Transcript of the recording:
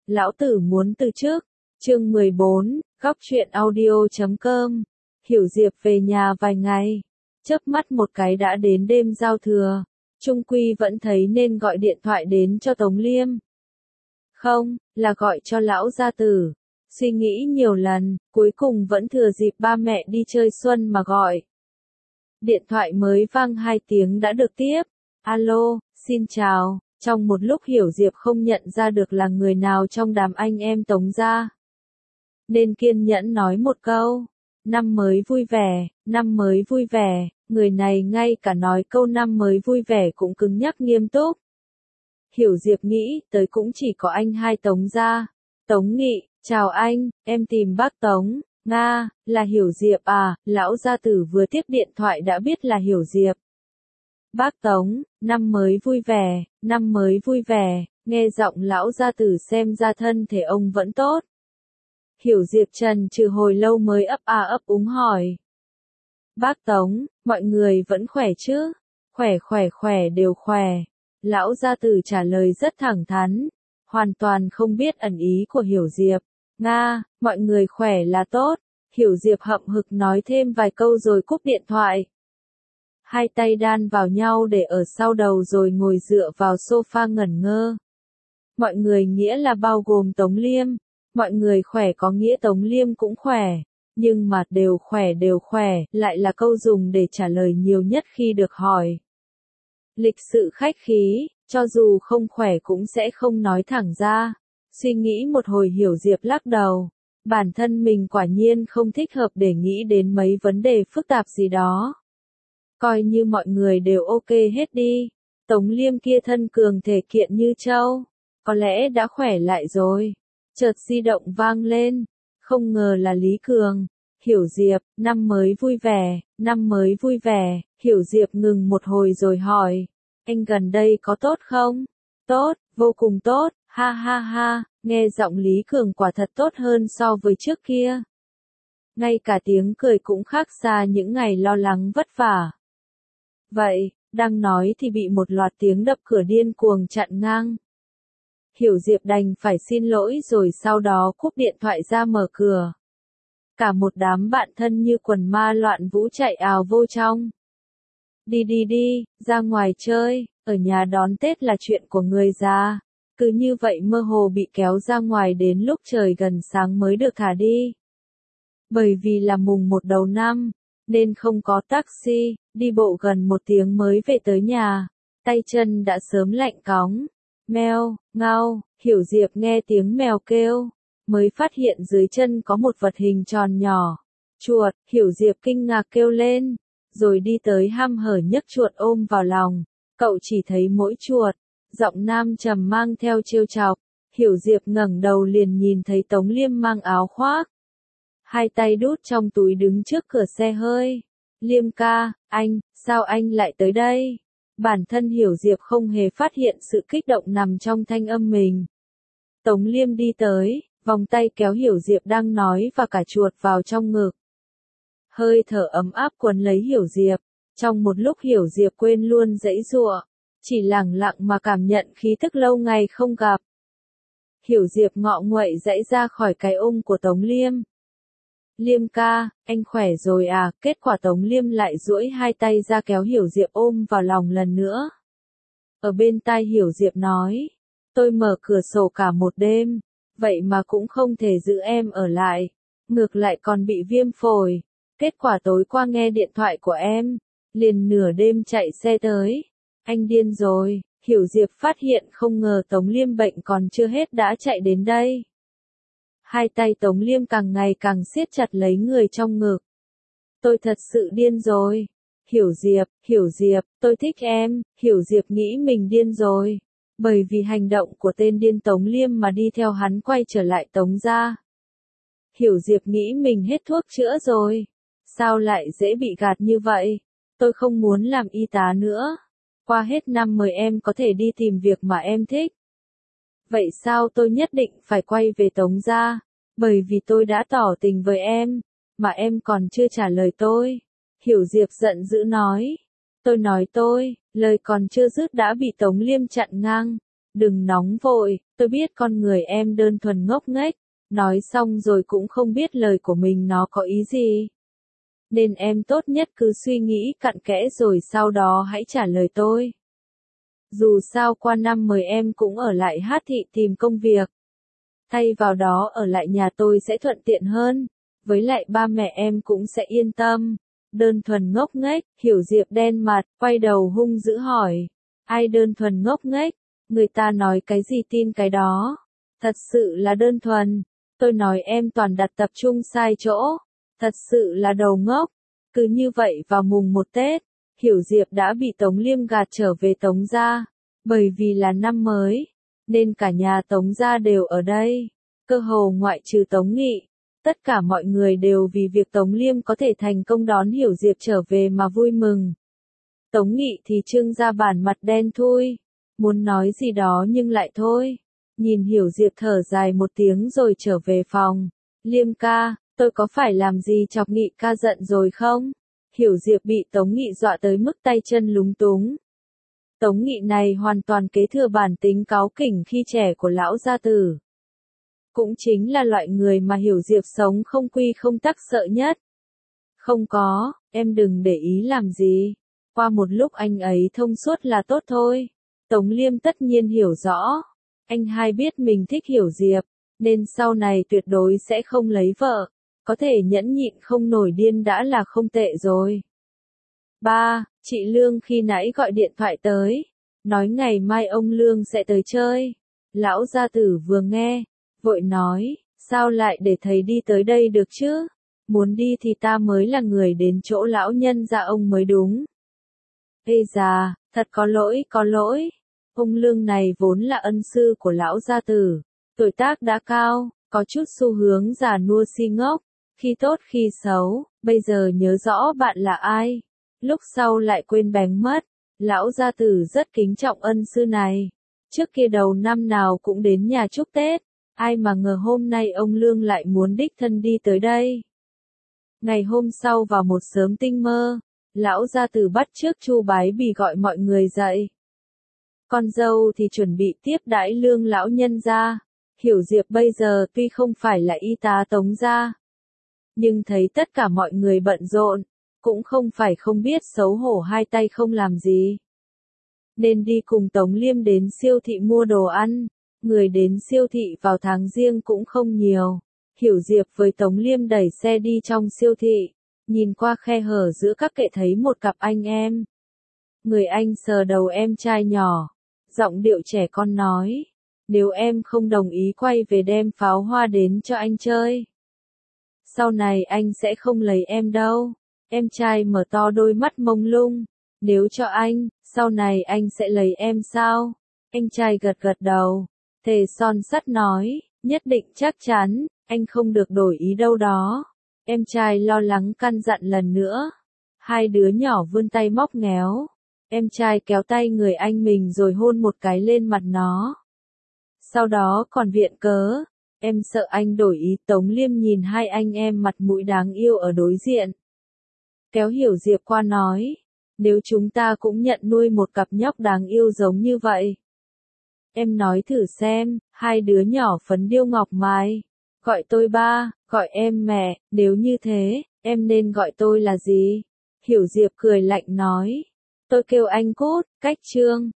lão tử muốn từ chức. Chương 14, góc truyện audio.com. Hiểu Diệp về nhà vài ngày, chớp mắt một cái đã đến đêm giao thừa, chung quy vẫn thấy nên gọi điện thoại đến cho Tống Liêm. Không, là gọi cho lão gia tử. Suy nghĩ nhiều lần, cuối cùng vẫn thừa dịp ba mẹ đi chơi xuân mà gọi. Điện thoại mới vang 2 tiếng đã được tiếp. Alo, xin chào. Trong một lúc Hiểu Diệp không nhận ra được là người nào trong đám anh em Tống gia, nên kiên nhẫn nói một câu. Năm mới vui vẻ, năm mới vui vẻ. Người này ngay cả nói câu năm mới vui vẻ cũng cứng nhắc nghiêm túc. Hiểu Diệp nghĩ tới cũng chỉ có anh hai Tống gia. Tống Nghị, chào anh, em tìm bác Tống. Nga, là Hiểu Diệp à? Lão gia tử vừa tiếp điện thoại đã biết là Hiểu Diệp. Bác Tống, năm mới vui vẻ, năm mới vui vẻ. Nghe giọng lão gia tử xem ra thân thể ông vẫn tốt. Hiểu Diệp trần trừ hồi lâu mới ấp a ấp úng hỏi. Bác Tống, mọi người vẫn khỏe chứ? Khỏe đều khỏe. Lão gia tử trả lời rất thẳng thắn, hoàn toàn không biết ẩn ý của Hiểu Diệp. Nga, mọi người khỏe là tốt. Hiểu Diệp hậm hực nói thêm vài câu rồi cúp điện thoại. Hai tay đan vào nhau để ở sau đầu rồi ngồi dựa vào sofa ngẩn ngơ. Mọi người nghĩa là bao gồm Tống Liêm. Mọi người khỏe có nghĩa Tống Liêm cũng khỏe. Nhưng mà đều khỏe, lại là câu dùng để trả lời nhiều nhất khi được hỏi. Lịch sự khách khí, cho dù không khỏe cũng sẽ không nói thẳng ra. Suy nghĩ một hồi Hiểu Diệp lắc đầu. Bản thân mình quả nhiên không thích hợp để nghĩ đến mấy vấn đề phức tạp gì đó. Coi như mọi người đều ok hết đi. Tống Liêm kia thân cường thể kiện như trâu, có lẽ đã khỏe lại rồi. Chợt di động vang lên, không ngờ là Lý Cường. Hiểu Diệp, năm mới vui vẻ, năm mới vui vẻ. Hiểu Diệp ngừng một hồi rồi hỏi, anh gần đây có tốt không? Tốt, vô cùng tốt, ha ha ha. Nghe giọng Lý Cường quả thật tốt hơn so với trước kia. Ngay cả tiếng cười cũng khác xa những ngày lo lắng vất vả. Vậy, đang nói thì bị một loạt tiếng đập cửa điên cuồng chặn ngang. Hiểu Diệp đành phải xin lỗi rồi sau đó cúp điện thoại ra mở cửa. Cả một đám bạn thân như quần ma loạn vũ chạy ào vô trong. Đi, ra ngoài chơi, ở nhà đón Tết là chuyện của người già. Cứ như vậy mơ hồ bị kéo ra ngoài đến lúc trời gần sáng mới được thả đi. Bởi vì là mùng 1 đầu năm, nên không có taxi, đi bộ gần 1 tiếng mới về tới nhà. Tay chân đã sớm lạnh cóng. Mèo, ngao, Hiểu Diệp nghe tiếng mèo kêu, mới phát hiện dưới chân có một vật hình tròn nhỏ. Chuột, Hiểu Diệp kinh ngạc kêu lên, rồi đi tới hăm hở nhấc chuột ôm vào lòng. Cậu chỉ thấy mỗi chuột. Giọng nam trầm mang theo trêu chọc. Hiểu Diệp ngẩng đầu liền nhìn thấy Tống Liêm mang áo khoác, hai tay đút trong túi đứng trước cửa xe hơi. Liêm ca, anh, sao anh lại tới đây? Bản thân Hiểu Diệp không hề phát hiện sự kích động nằm trong thanh âm mình. Tống Liêm đi tới, vòng tay kéo Hiểu Diệp đang nói và cả chuột vào trong ngực. Hơi thở ấm áp quấn lấy Hiểu Diệp. Trong một lúc Hiểu Diệp quên luôn giãy giụa, chỉ lẳng lặng mà cảm nhận khí tức lâu ngày không gặp. Hiểu Diệp ngọ nguậy giãy ra khỏi cái ôm của Tống Liêm. Liêm ca, anh khỏe rồi à? Kết quả Tống Liêm lại duỗi hai tay ra kéo Hiểu Diệp ôm vào lòng lần nữa. Ở bên tai Hiểu Diệp nói, tôi mở cửa sổ cả một đêm, vậy mà cũng không thể giữ em ở lại, ngược lại còn bị viêm phổi. Kết quả tối qua nghe điện thoại của em, liền nửa đêm chạy xe tới. Anh điên rồi. Hiểu Diệp phát hiện không ngờ Tống Liêm bệnh còn chưa hết đã chạy đến đây. Hai tay Tống Liêm càng ngày càng siết chặt lấy người trong ngực. Tôi thật sự điên rồi. Hiểu Diệp, tôi thích em. Hiểu Diệp nghĩ mình điên rồi. Bởi vì hành động của tên điên Tống Liêm mà đi theo hắn quay trở lại Tống gia. Hiểu Diệp nghĩ mình hết thuốc chữa rồi. Sao lại dễ bị gạt như vậy? Tôi không muốn làm y tá nữa. Qua hết năm mời em có thể đi tìm việc mà em thích. Vậy sao tôi nhất định phải quay về Tống gia? Bởi vì tôi đã tỏ tình với em, mà em còn chưa trả lời tôi. Hiểu Diệp giận dữ nói. Lời còn chưa dứt đã bị Tống Liêm chặn ngang. Đừng nóng vội, tôi biết con người em đơn thuần ngốc nghếch, nói xong rồi cũng không biết lời của mình nó có ý gì. Nên em tốt nhất cứ suy nghĩ cặn kẽ rồi sau đó hãy trả lời tôi. Dù sao qua năm mời em cũng ở lại Hát Thị tìm công việc. Thay vào đó ở lại nhà tôi sẽ thuận tiện hơn, với lại ba mẹ em cũng sẽ yên tâm. Đơn thuần ngốc nghếch, Hiểu Diệp đen mặt, quay đầu hung dữ hỏi. Ai đơn thuần ngốc nghếch? Người ta nói cái gì tin cái đó. Thật sự là đơn thuần. Tôi nói em toàn đặt tập trung sai chỗ. Thật sự là đầu ngốc. Cứ như vậy vào mùng 1 Tết, Hiểu Diệp đã bị Tống Liêm gạt trở về Tống gia. Bởi vì là năm mới, nên cả nhà Tống gia đều ở đây. Cơ hồ ngoại trừ Tống Nghị, tất cả mọi người đều vì việc Tống Liêm có thể thành công đón Hiểu Diệp trở về mà vui mừng. Tống Nghị thì trưng ra bản mặt đen thui, muốn nói gì đó nhưng lại thôi. Nhìn Hiểu Diệp thở dài một tiếng rồi trở về phòng. Liêm ca, tôi có phải làm gì chọc Nghị ca giận rồi không? Hiểu Diệp bị Tống Nghị dọa tới mức tay chân lúng túng. Tống Nghị này hoàn toàn kế thừa bản tính cáu kỉnh khi trẻ của lão gia tử. Cũng chính là loại người mà Hiểu Diệp sống không quy không tắc sợ nhất. Không có, em đừng để ý làm gì. Qua một lúc anh ấy thông suốt là tốt thôi. Tống Liêm tất nhiên hiểu rõ. Anh hai biết mình thích Hiểu Diệp, nên sau này tuyệt đối sẽ không lấy vợ. Có thể nhẫn nhịn không nổi điên đã là không tệ rồi. Ba, chị Lương khi nãy gọi điện thoại tới. Nói ngày mai ông Lương sẽ tới chơi. Lão gia tử vừa nghe, vội nói, sao lại để thầy đi tới đây được chứ? Muốn đi thì ta mới là người đến chỗ lão nhân gia ông mới đúng. Ê già, thật có lỗi có lỗi. Ông Lương này vốn là ân sư của lão gia tử. Tuổi tác đã cao, có chút xu hướng già nua si ngốc. Khi tốt khi xấu, bây giờ nhớ rõ bạn là ai. Lúc sau lại quên bén mất. Lão gia tử rất kính trọng ân sư này. Trước kia đầu năm nào cũng đến nhà chúc Tết. Ai mà ngờ hôm nay ông Lương lại muốn đích thân đi tới đây. Ngày hôm sau vào một sớm tinh mơ, lão gia tử bắt trước Chu Bái Bì gọi mọi người dậy. Con dâu thì chuẩn bị tiếp đãi Lương lão nhân gia. Hiểu Diệp bây giờ tuy không phải là y tá Tống gia, nhưng thấy tất cả mọi người bận rộn, cũng không phải không biết xấu hổ hai tay không làm gì. Nên đi cùng Tống Liêm đến siêu thị mua đồ ăn. Người đến siêu thị vào tháng riêng cũng không nhiều. Hiểu Diệp với Tống Liêm đẩy xe đi trong siêu thị, nhìn qua khe hở giữa các kệ thấy một cặp anh em. Người anh sờ đầu em trai nhỏ, giọng điệu trẻ con nói, nếu em không đồng ý quay về đem pháo hoa đến cho anh chơi, sau này anh sẽ không lấy em đâu. Em trai mở to đôi mắt mông lung, nếu cho anh, sau này anh sẽ lấy em sao? Anh trai gật gật đầu, thề son sắt nói, nhất định chắc chắn, anh không được đổi ý đâu đó. Em trai lo lắng căn dặn lần nữa. Hai đứa nhỏ vươn tay móc ngéo. Em trai kéo tay người anh mình rồi hôn một cái lên mặt nó. Sau đó còn viện cớ, em sợ anh đổi ý. Tống Liêm nhìn hai anh em mặt mũi đáng yêu ở đối diện, kéo Hiểu Diệp qua nói, nếu chúng ta cũng nhận nuôi một cặp nhóc đáng yêu giống như vậy. Em nói thử xem, hai đứa nhỏ phấn điêu ngọc mai. Gọi tôi ba, gọi em mẹ, nếu như thế, em nên gọi tôi là gì? Hiểu Diệp cười lạnh nói, tôi kêu anh Cút, cách chương.